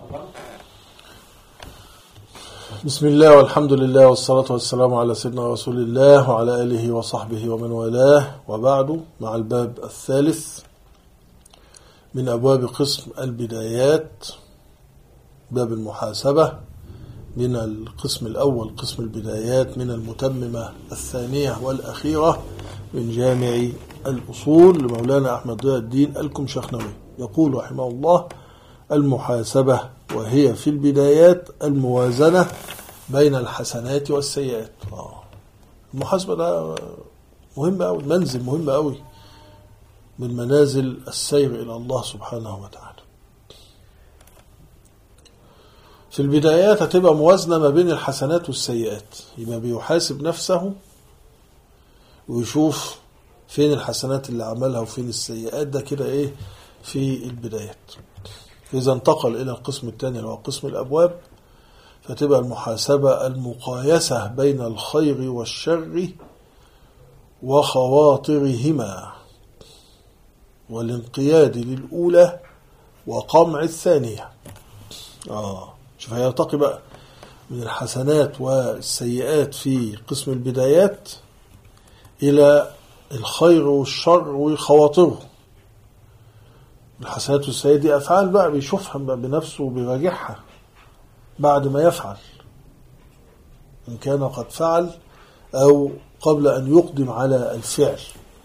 بسم الله والحمد لله والصلاة والسلام على سيدنا رسول الله وعلى آله وصحبه ومن والاه، وبعد، مع الباب الثالث من أبواب قسم البدايات، باب المحاسبة، من القسم الأول قسم البدايات من المتممة الثانية والأخيرة من جامع الأصول لمولانا أحمد ضياء الدين الكمشخنوي. يقول رحمه الله: المحاسبة وهي في البدايات الموازنة بين الحسنات والسيئات. المحاسبة ده مهم أوي، منزل مهم أوي من منازل السير إلى الله سبحانه وتعالى. في البدايات هتبقى موازنة ما بين الحسنات والسيئات، يبقى بيحاسب نفسه ويشوف فين الحسنات اللي عملها وفين السيئات. ده كده ايه في البدايات. إذا انتقل إلى القسم الثاني اللي هو قسم الأبواب، فتبقى المحاسبة المقايسة بين الخير والشر وخواطرهما، والانقياد للأولى وقمع الثانية. شوف، هيرتقي بقى من الحسنات والسيئات في قسم البدايات إلى الخير والشر وخواطره. الحسنات والسيئات دي أفعال بقى بيشوفها بقى بنفسه وبيراجعها بعد ما يفعل، إن كان قد فعل أو قبل أن يقدم على الفعل.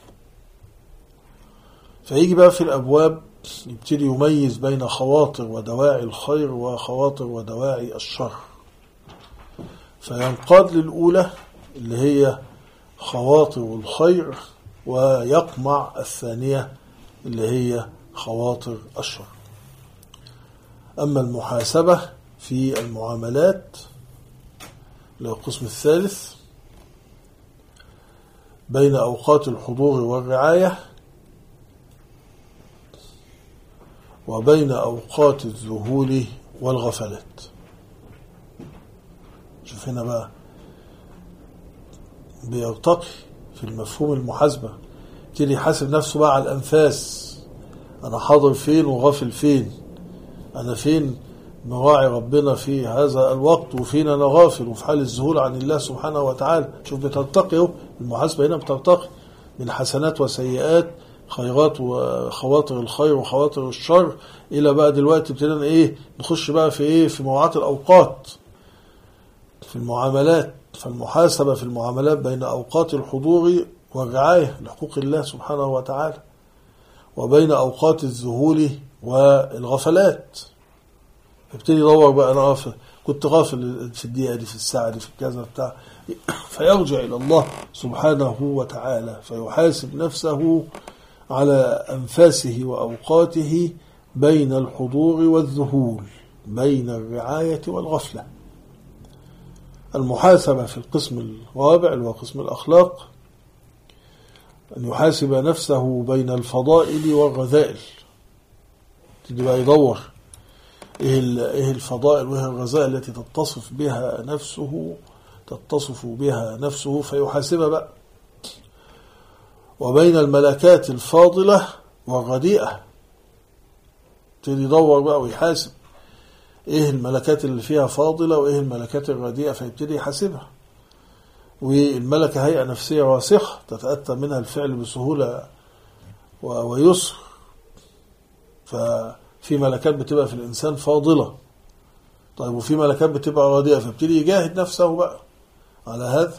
فيجي بقى في الأبواب يبتدي يميز بين خواطر ودواعي الخير وخواطر ودواعي الشر، فينقاد للأولى اللي هي خواطر الخير، ويقمع الثانية اللي هي خواطر الشر. أما المحاسبة في المعاملات اللي هو القسم الثالث، بين أوقات الحضور والرعاية وبين أوقات الذهول والغفلات. شوف هنا بقى بيرتقي في المفهوم المحاسبة، يبتدي يحاسب نفسه بقى على الأنفاس. أنا حاضر فين وغافل فين؟ أنا فين مراعي ربنا في هذا الوقت، وفين أنا غافل وفي حال الذهول عن الله سبحانه وتعالى. شوف بترتقي المحاسبة هنا، بترتقي من حسنات وسيئات، خيرات وخواطر الخير وخواطر الشر، إلى بقى دلوقتي ابتدينا نخش بقى في مواعيد الأوقات في المعاملات. فالمحاسبة في المعاملات بين أوقات الحضور والرعاية لحقوق الله سبحانه وتعالى، وبين أوقات الذهول والغفلات. يبتدي يدور بقى، أنا كنت غافل في الدقيقة دي، في الساعة دي، في كذا بتاع، فيرجع إلى الله سبحانه وتعالى فيحاسب نفسه على أنفاسه وأوقاته بين الحضور والذهول، بين الرعاية والغفلة. المحاسبة في القسم الرابع اللي هو قسم الأخلاق، أن يحاسب نفسه بين الفضائل والرذائل. تبتدي بقى يدور إيه الفضائل وإيه الرذائل التي تتصف بها نفسه فيحاسبها بقى. وبين الملكات الفاضلة والرديئة، تبتدي يدور بقى ويحاسب إيه الملكات اللي فيها فاضلة وإيه الملكات الرديئة، فيبتدي يحاسبها. والملكة هيئة نفسية راسخة تتأتى منها الفعل بسهولة ويسر، ففي ملكات بتبقى في الإنسان فاضلة، طيب، وفي ملكات بتبقى رديئة، فابتدي يجاهد نفسه بقى على هذا.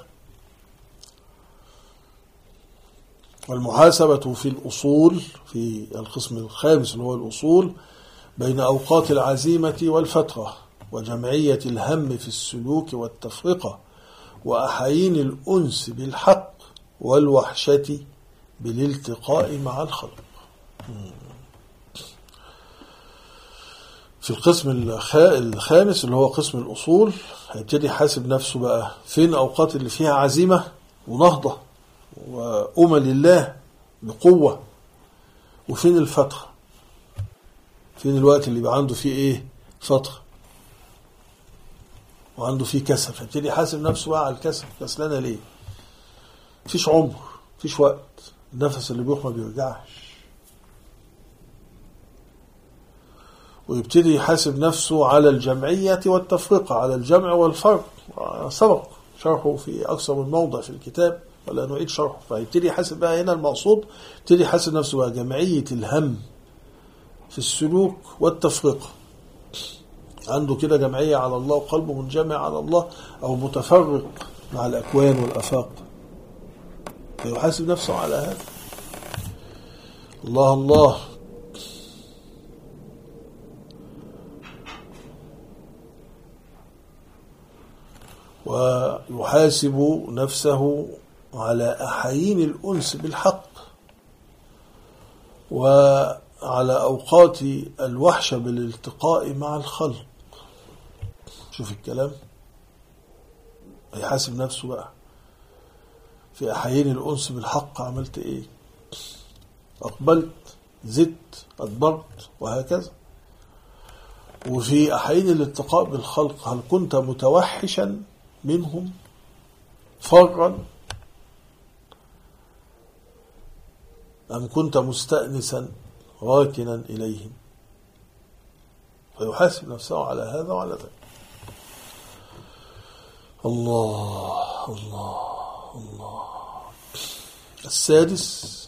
والمحاسبة في الأصول في القسم الخامس اللي هو الأصول، بين أوقات العزيمة والفترة، وجمعية الهم في السلوك والتفرقة، وأحايين الأنس بالحق، والوحشة بالالتقاء مع الخلق. في القسم الخامس اللي هو قسم الأصول، هيبتدي يحاسب نفسه بقى فين أوقات اللي فيها عزيمة ونهضة وأمل الله بقوة، وفين الفترة، فين الوقت اللي يبقى عنده فيه فترة وعنده فيه كسل. فيبتدي يحاسب نفسه بقى على الكسل، كسلانة ليه؟ مفيش عمر، مفيش وقت، النفس اللي بيروح ما بيرجعش. ويبتدي يحاسب نفسه على الجمعية والتفرقة، على الجمع والفرق. سبق شرحه في أكثر من موضع في الكتاب ولا نعيد شرحه. فيبتدي يحاسب بقى هنا المقصود، يبتدي يحاسب نفسه بقى جمعية الهم في السلوك والتفرقة. عنده كده جمعية على الله وقلبه منجمع على الله، أو متفرق مع الأكوان والأفاق، فيحاسب نفسه على هذا. الله الله. ويحاسب نفسه على أحايين الأنس بالحق، وعلى أوقات الوحشة بالالتقاء مع الخلق. شوف الكلام، يحاسب نفسه بقى في أحايين الأنس بالحق، عملت إيه؟ أقبلت، زدت، أدبرت، وهكذا. وفي أحايين الالتقاء بالخلق، هل كنت متوحشا منهم فرا أم كنت مستأنسا راكنا إليهم؟ فيحاسب نفسه على هذا وعلى ذلك. الله الله الله. السادس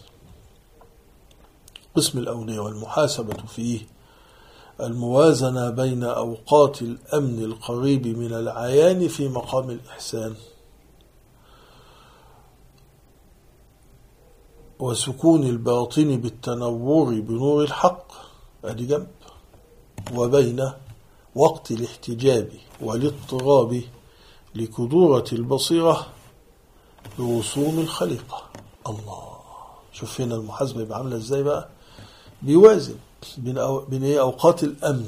قسم الأولية والمحاسبة فيه الموازنة بين أوقات الأمن القريب من العيان في مقام الإحسان، وسكون الباطن بالتنور بنور الحق، أدي جنب، وبين وقت الاحتجاب والاضطراب لكدورة البصيرة بوصوم الخليقة. الله، شوف هنا المحاسبة يبقى عاملة ازاي بقى، بيوازن بين أوقات الأمن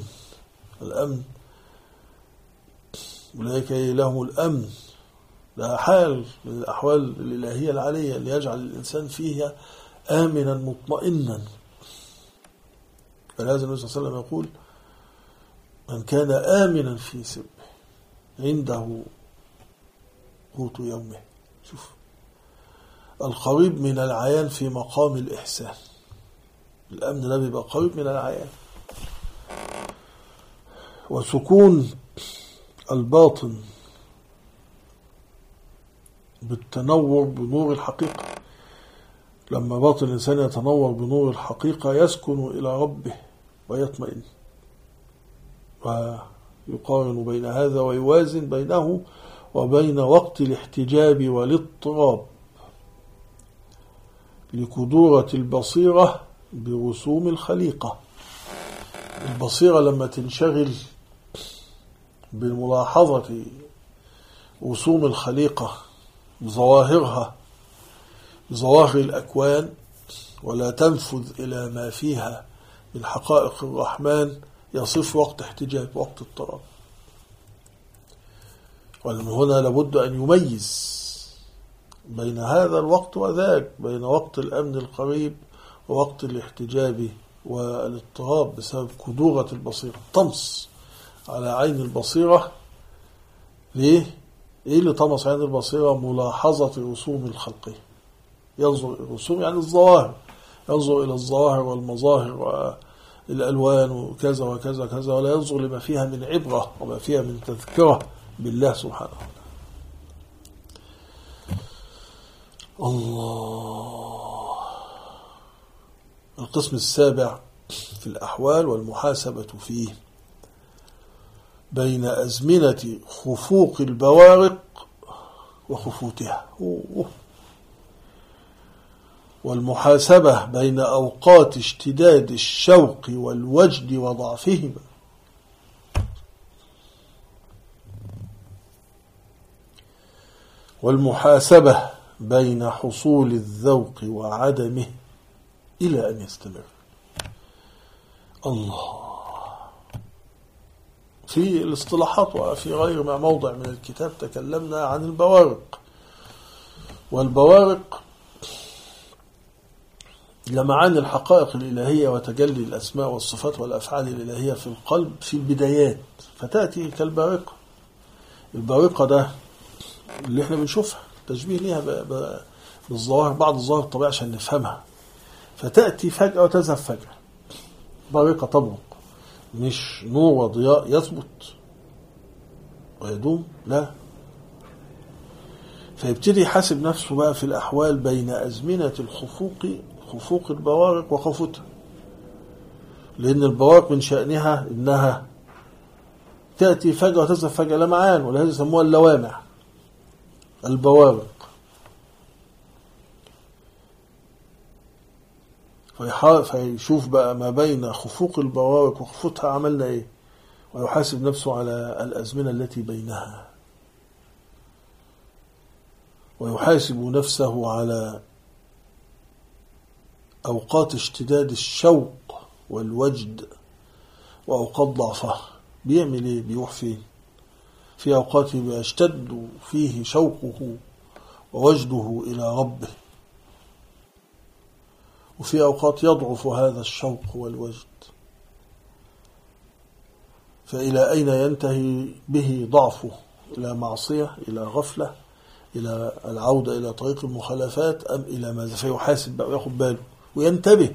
أولئك لهم الأمن، ده حال من الأحوال الإلهية العالية اللي يجعل الإنسان فيها آمنا مطمئنا. فلازم النبي صلى الله عليه وسلم يقول: من كان آمنا في سبه عنده قوت يومه. شوف، القريب من العيان في مقام الإحسان. الأمن ده بيبقى قريب من العيان. وسكون الباطن بالتنور بنور الحقيقة، لما باطن الإنسان يتنور بنور الحقيقة يسكن إلى ربه ويطمئن، ويقارن بين هذا ويوازن بينه وبين وقت الاحتجاب والاضطراب لكدورة البصيرة برسوم الخليقة. البصيرة لما تنشغل بملاحظة رسوم الخليقة بظواهرها، بظواهر الأكوان، ولا تنفذ إلى ما فيها من حقائق الرحمن، يصف وقت احتجاب، وقت اضطراب. ومن هنا لابد أن يميز بين هذا الوقت وذاك، بين وقت الأمن القريب ووقت الاحتجاب والاضطراب بسبب كدورة البصيرة. طمس على عين البصيرة. ليه؟ إيه اللي طمس عين البصيرة؟ ملاحظة رسوم الخلق. ينظر الرسوم يعني الظواهر، ينظر إلى الظواهر والمظاهر والألوان وكذا وكذا كذا، ولا ينظر لما فيها من عبرة وما فيها من تذكرة بالله سبحانه وتعالى. الله. القسم السابع في الأحوال والمحاسبة فيه بين أزمنة خفوق البوارق وخفوتها، والمحاسبة بين أوقات اشتداد الشوق والوجد وضعفهما، والمحاسبة بين حصول الذوق وعدمه إلى أن يستمر. الله. في الاصطلاحات وفي غير ما موضع من الكتاب تكلمنا عن البوارق. والبوارق لمعان الحقائق الإلهية وتجلي الأسماء والصفات والأفعال الإلهية في القلب في البدايات، فتأتي كالبارقة. البارقة ده اللي احنا بنشوفها تشبيه ليها بالظواهر، بعض الظواهر الطبيعية عشان نفهمها. فتأتي فجأة وتذهب فجأة. بارقة تبرق، مش نور وضياء يثبت ويدوم، لا. فيبتدي يحاسب نفسه بقى في الأحوال بين أزمنة خفوق البوارق وخفتها، لأن البوارق من شأنها إنها تأتي فجأة وتذهب فجأة، لمعان، ولهذا يسموها اللوامع البوارق. فيشوف بقى ما بين خفوق البوارق وخفتها عملنا إيه، ويحاسب نفسه على الأزمنة التي بينها، ويحاسب نفسه على أوقات اشتداد الشوق والوجد وأوقات ضعفها. بيعمل إيه؟ بيروح فين؟ في أوقات يشتد فيه شوقه ووجده إلى ربه، وفي أوقات يضعف هذا الشوق والوجد. فإلى أين ينتهي به ضعفه؟ إلى معصية، إلى غفلة، إلى العودة إلى طريق المخالفات، أم إلى ماذا؟ فيحاسب بقى وياخد باله وينتبه.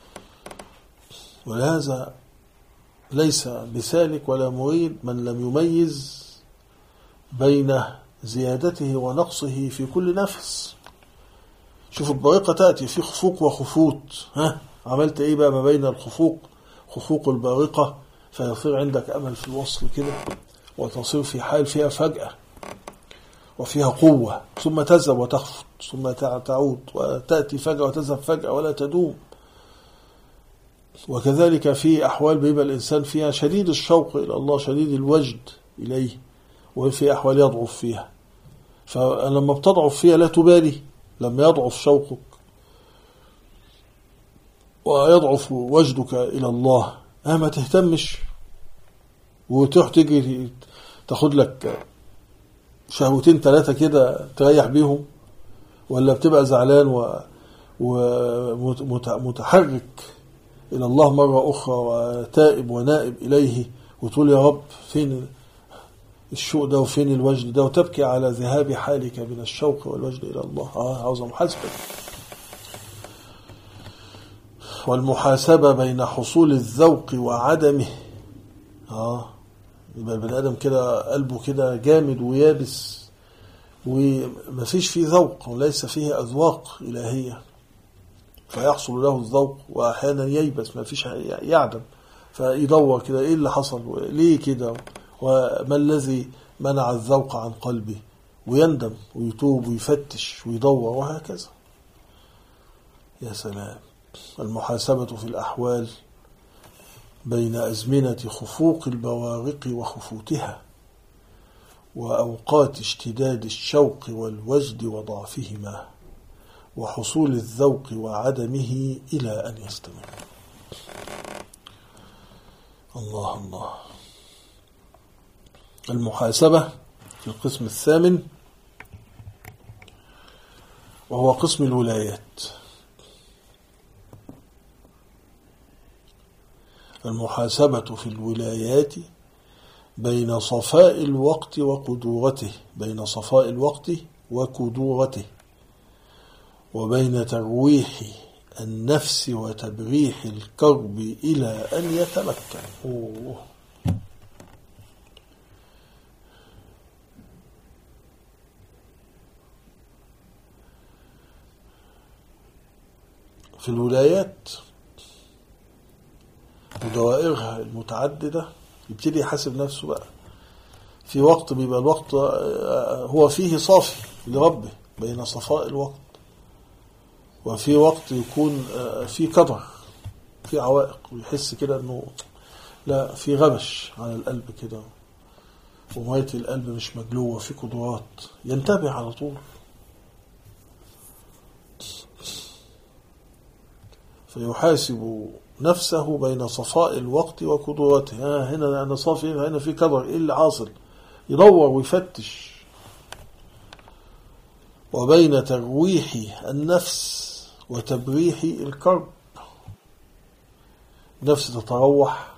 ولهذا ليس بسالك ولا مريد من لم يميز بين زيادته ونقصه في كل نفس. شوف البارقة تأتي في خفوق وخفوت، عملت إيه بقى ما بين خفوق البارقة؟ فيصير عندك أمل في الوصل كده، وتصير في حال فيها فجأة وفيها قوة، ثم تذهب وتخفت، ثم تعود وتأتي فجأة وتذهب فجأة ولا تدوم. وكذلك في أحوال بيبقى الإنسان فيها شديد الشوق إلى الله، شديد الوجد إليه، وفي أحوال يضعف فيها. فلما بتضعف فيها لا تبالي، لما يضعف شوقك ويضعف وجدك إلى الله ما تهتمش، وتروح تجري تاخد لك شهوتين 3 كده تريح بيهم، ولا بتبقى زعلان ومتحرك إلى الله مرة أخرى وتائب ونائب إليه، وتقول يا رب فين الشوق ده وفين الوجد ده، وتبكي على ذهاب حالك من الشوق والوجد إلى الله. عاوز محاسبة. والمحاسبة بين حصول الذوق وعدمه. يبقى البني آدم كده قلبه كده جامد ويابس، ومفيش فيه ذوق وليس فيه أذواق إلهية، فيحصل له الذوق، وأحيانا ييبس ما فيش يعدم، فيدور كده إيه اللي حصل، ليه كده، وما الذي منع الذوق عن قلبه، ويندم ويتوب ويفتش ويدور، وهكذا. يا سلام. المحاسبة في الأحوال بين أزمنة خفوق البوارق وخفوتها، وأوقات اشتداد الشوق والوجد وضعفهما، وحصول الذوق وعدمه إلى أن يستمر. الله الله. المحاسبة في القسم الثامن، وهو قسم الولايات. المحاسبة في الولايات بين صفاء الوقت وقدورته، بين صفاء الوقت وقدورته، وبين ترويح النفس وتبريح الكرب إلى أن يتمكن. في الولايات ودوائرها المتعددة يبتدي يحاسب نفسه بقى. في وقت بيبقى الوقت هو فيه صافي لربه بين صفاء الوقت، وفي وقت يكون في قدر، في عوائق، ويحس كده انه لا، في غبش على القلب كده، ومية القلب مش مجلوة، في قدرات، ينتبه على طول. فيحاسب نفسه بين صفاء الوقت وقدرته. هنا أنا صافي، هنا في قدر، إيه اللي حاصل؟ يدور ويفتش. وبين ترويح النفس وتبريح الكرب، نفس تتروح،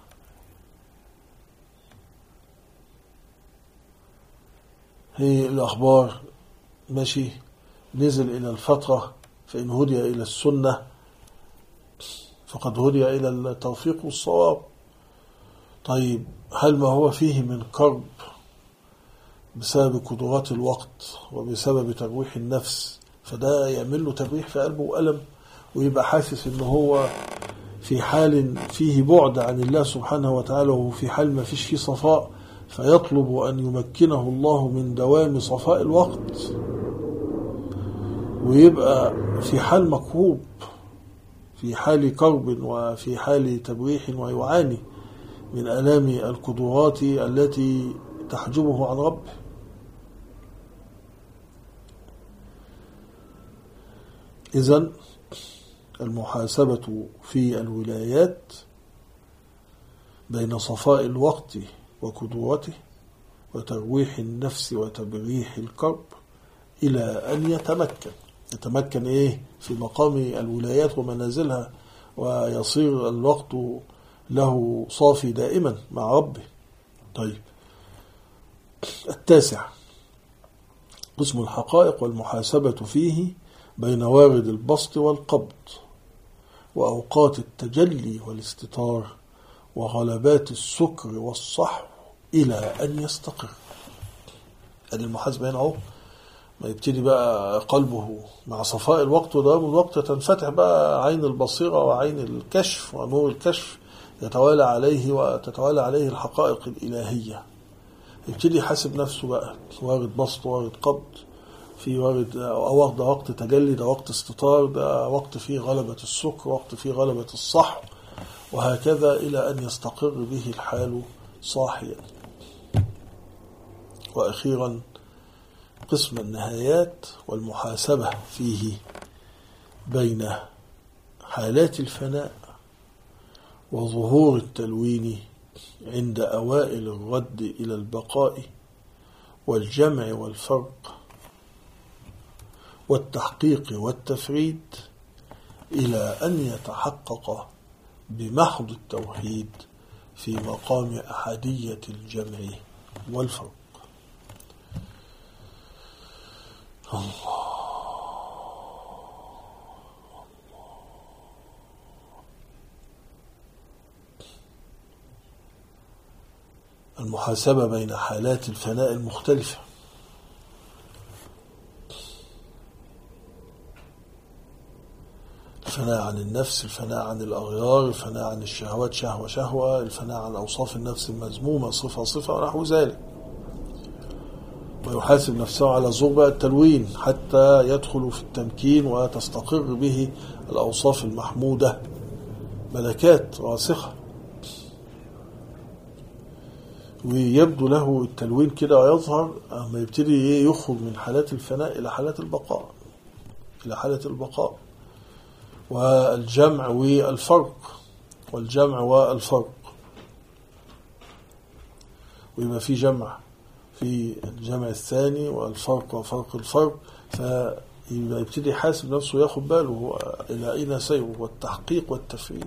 هي الأخبار ماشي، نزل إلى الفترة، فإن هدي إلى السنة فقد هدي إلى التوفيق والصواب. طيب هل ما هو فيه من كرب بسبب قدرات الوقت وبسبب ترويح النفس فده يعمل له ترويح في قلبه وألم ويبقى حاسس ان هو في حال فيه بعد عن الله سبحانه وتعالى وفي حال ما فيش فيه صفاء فيطلب أن يمكنه الله من دوام صفاء الوقت ويبقى في حال مكروب في حال كرب وفي حال تبويح ويعاني من آلام القدرات التي تحجبه عن ربه. إذن المحاسبة في الولايات بين صفاء الوقت وقدرته وترويح النفس وتبريح الكرب إلى أن يتمكن في مقام الولايات ومنازلها ويصير الوقت له صافي دائما مع ربه. طيب 9 قسم الحقائق والمحاسبة فيه بين وارد البسط والقبض وأوقات التجلي والاستتار وغلبات السكر والصحو إلى أن يستقر. هذه المحاسبة هنا اهو ما يبتدي بقى قلبه مع صفاء الوقت ودوام الوقت تنفتح بقى عين البصيرة وعين الكشف ونور الكشف يتوالى عليه وتتوالى عليه الحقائق الإلهية. يبتدي يحاسب نفسه بقى وارد بسط وارد قبض في وارد ده وقت تجلي ده وقت استطار ده وقت فيه غلبة السكر وقت فيه غلبة الصحو وهكذا إلى أن يستقر به الحال صاحيا. وأخيرا قسم النهايات والمحاسبة فيه بين حالات الفناء وظهور التلوين عند أوائل الرد إلى البقاء والجمع والفرق والتحقيق والتفريد إلى أن يتحقق بمحض التوحيد في مقام أحدية الجمع والفرق. المحاسبة بين حالات الفناء المختلفة. الفناء عن النفس، الفناء عن الأغيار، الفناء عن الشهوات شهوة، الفناء عن أوصاف النفس المذمومة صفة ونحو ذلك. ويحاسب نفسه على ظهور التلوين حتى يدخل في التمكين وتستقر به الأوصاف المحمودة ملكات راسخة ويبدو له التلوين كده ويظهر أما يبتدي يخرج من حالات الفناء إلى حالات البقاء والجمع والفرق ويبقى في جمع في الجمع الثاني والفرق وفرق الفرق فيبقى يبتدي يحاسب نفسه وياخد باله إلى أين سيره والتحقيق والتفريد.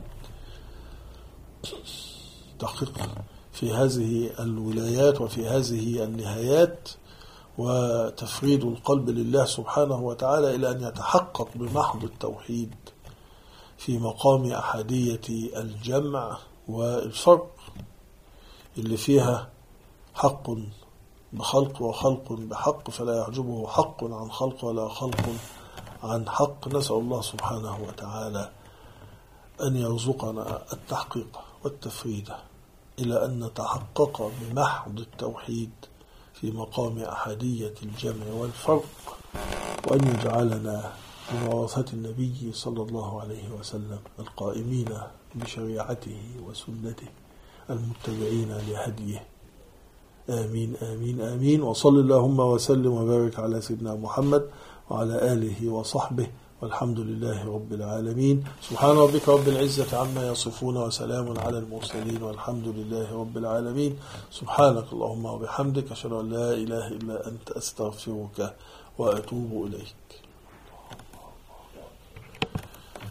تحقيق في هذه الولايات وفي هذه النهايات وتفريد القلب لله سبحانه وتعالى إلى أن يتحقق بمحض التوحيد في مقام أحدية الجمع والفرق اللي فيها حق بخلق وخلق بحق فلا يعجبه حق عن خلق ولا خلق عن حق. نسأل الله سبحانه وتعالى أن يرزقنا التحقيق والتفريد إلى أن نتحقق بمحض التوحيد في مقام أحدية الجمع والفرق وأن يجعلنا من ورثة النبي صلى الله عليه وسلم القائمين بشريعته وسنته المتبعين لهديه. آمين آمين آمين. وصل اللهم وسلم وبارك على سيدنا محمد وعلى آله وصحبه والحمد لله رب العالمين. سبحان ربك رب العزة عما يصفون وسلام على المرسلين والحمد لله رب العالمين. سبحانك اللهم وبحمدك أشهد أن لا إله إلا أنت أستغفرك وأتوب إليك.